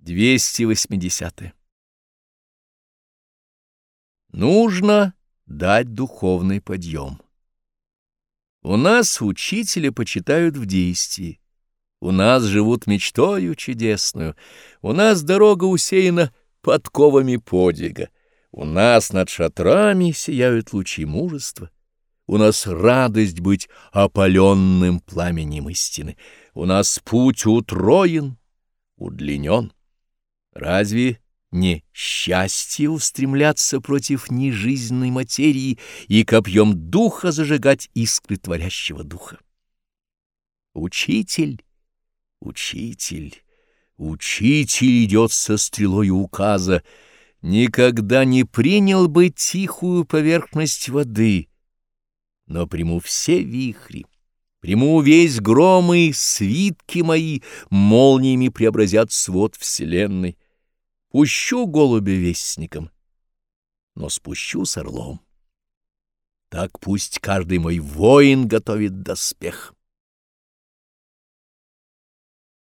280. Нужно дать духовный подъем. У нас учителя почитают в действии, у нас живут мечтою чудесную, у нас дорога усеяна подковами подвига, у нас над шатрами сияют лучи мужества, у нас радость быть опаленным пламенем истины, у нас путь утроен, удлинен. Разве не счастье устремляться против нежизненной материи и копьем духа зажигать искры творящего духа? Учитель, учитель, учитель идет со стрелою указа, никогда не принял бы тихую поверхность воды, но приму все вихри, приму весь гром, и свитки мои молниями преобразят свод вселенной. Пущу голубя вестником, но спущу с орлом. Так пусть каждый мой воин готовит доспех.